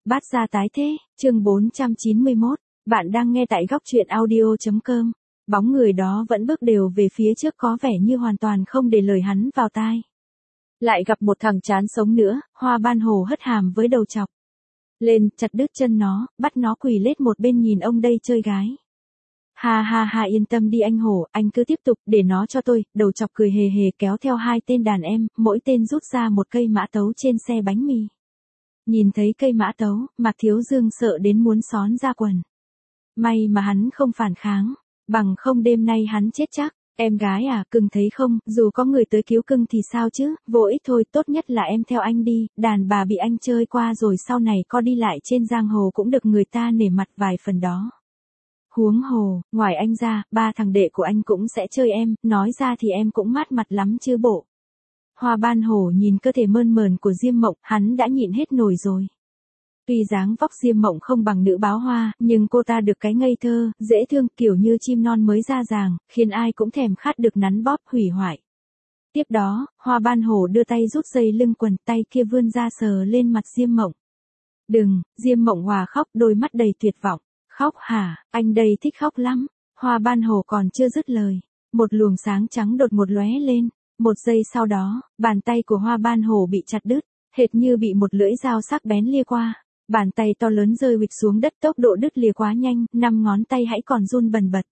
Bát gia tái thế, chương 491, bạn đang nghe tại góc truyện audio.com. Bóng người đó vẫn bước đều về phía trước có vẻ như hoàn toàn không để lời hắn vào tai. Lại gặp một thằng chán sống nữa, Hoa Ban Hồ hất hàm với đầu chọc lên, chặt đứt chân nó, bắt nó quỳ lết một bên nhìn ông đây chơi gái. Ha ha ha, yên tâm đi anh Hổ, anh cứ tiếp tục, để nó cho tôi. Đầu chọc cười hề hề kéo theo hai tên đàn em, mỗi tên rút ra một cây mã tấu trên xe bánh mì. Nhìn thấy cây mã tấu, Mạc Thiếu Dương sợ đến muốn xón ra quần. May mà hắn không phản kháng, bằng không đêm nay hắn chết chắc. Em gái à, cưng thấy không, dù có người tới cứu cưng thì sao chứ, vô ích thôi, tốt nhất là em theo anh đi, đàn bà bị anh chơi qua rồi sau này có đi lại trên giang hồ cũng được người ta nể mặt vài phần đó. Huống hồ, ngoài anh ra, ba thằng đệ của anh cũng sẽ chơi em, nói ra thì em cũng mát mặt lắm chứ bộ. Hoa Ban Hổ nhìn cơ thể mơn mờn của Diêm Mộng, hắn đã nhịn hết nổi rồi. Tuy dáng vóc Diêm Mộng không bằng nữ báo hoa, nhưng cô ta được cái ngây thơ, dễ thương, kiểu như chim non mới ra ràng, khiến ai cũng thèm khát được nắn bóp hủy hoại. Tiếp đó, Hoa Ban Hổ đưa tay rút dây lưng quần, tay kia vươn ra sờ lên mặt Diêm Mộng. Đừng, Diêm Mộng hòa khóc, đôi mắt đầy tuyệt vọng. Khóc hả, anh đây thích khóc lắm. Hoa Ban Hổ còn chưa dứt lời, một luồng sáng trắng đột ngột lóe lên. Một giây sau đó, bàn tay của Hoa Ban Hổ bị chặt đứt, hệt như bị một lưỡi dao sắc bén lia qua. Bàn tay to lớn rơi huỵch xuống đất, tốc độ đứt lìa quá nhanh, 5 ngón tay hãy còn run bần bật.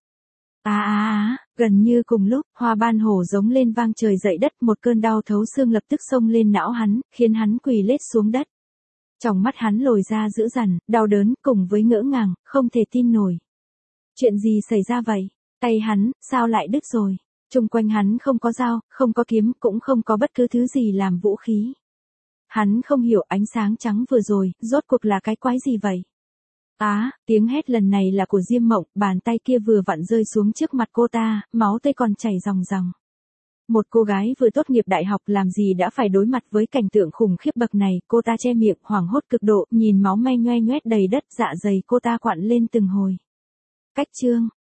Gần như cùng lúc, Hoa Ban Hổ giống lên vang trời dậy đất, một cơn đau thấu xương lập tức xông lên não hắn, khiến hắn quỳ lết xuống đất. Trong mắt hắn lồi ra dữ dằn, đau đớn, cùng với ngỡ ngàng, không thể tin nổi. Chuyện gì xảy ra vậy? Tay hắn, sao lại đứt rồi? Chung quanh hắn không có dao, không có kiếm, cũng không có bất cứ thứ gì làm vũ khí. Hắn không hiểu ánh sáng trắng vừa rồi, rốt cuộc là cái quái gì vậy? Tiếng hét lần này là của Diêm Mộng, bàn tay kia vừa vặn rơi xuống trước mặt cô ta, máu tươi còn chảy ròng ròng. Một cô gái vừa tốt nghiệp đại học làm gì đã phải đối mặt với cảnh tượng khủng khiếp bậc này, cô ta che miệng, hoảng hốt cực độ, nhìn máu me nhoe nhoét đầy đất, dạ dày cô ta quặn lên từng hồi. Cách chương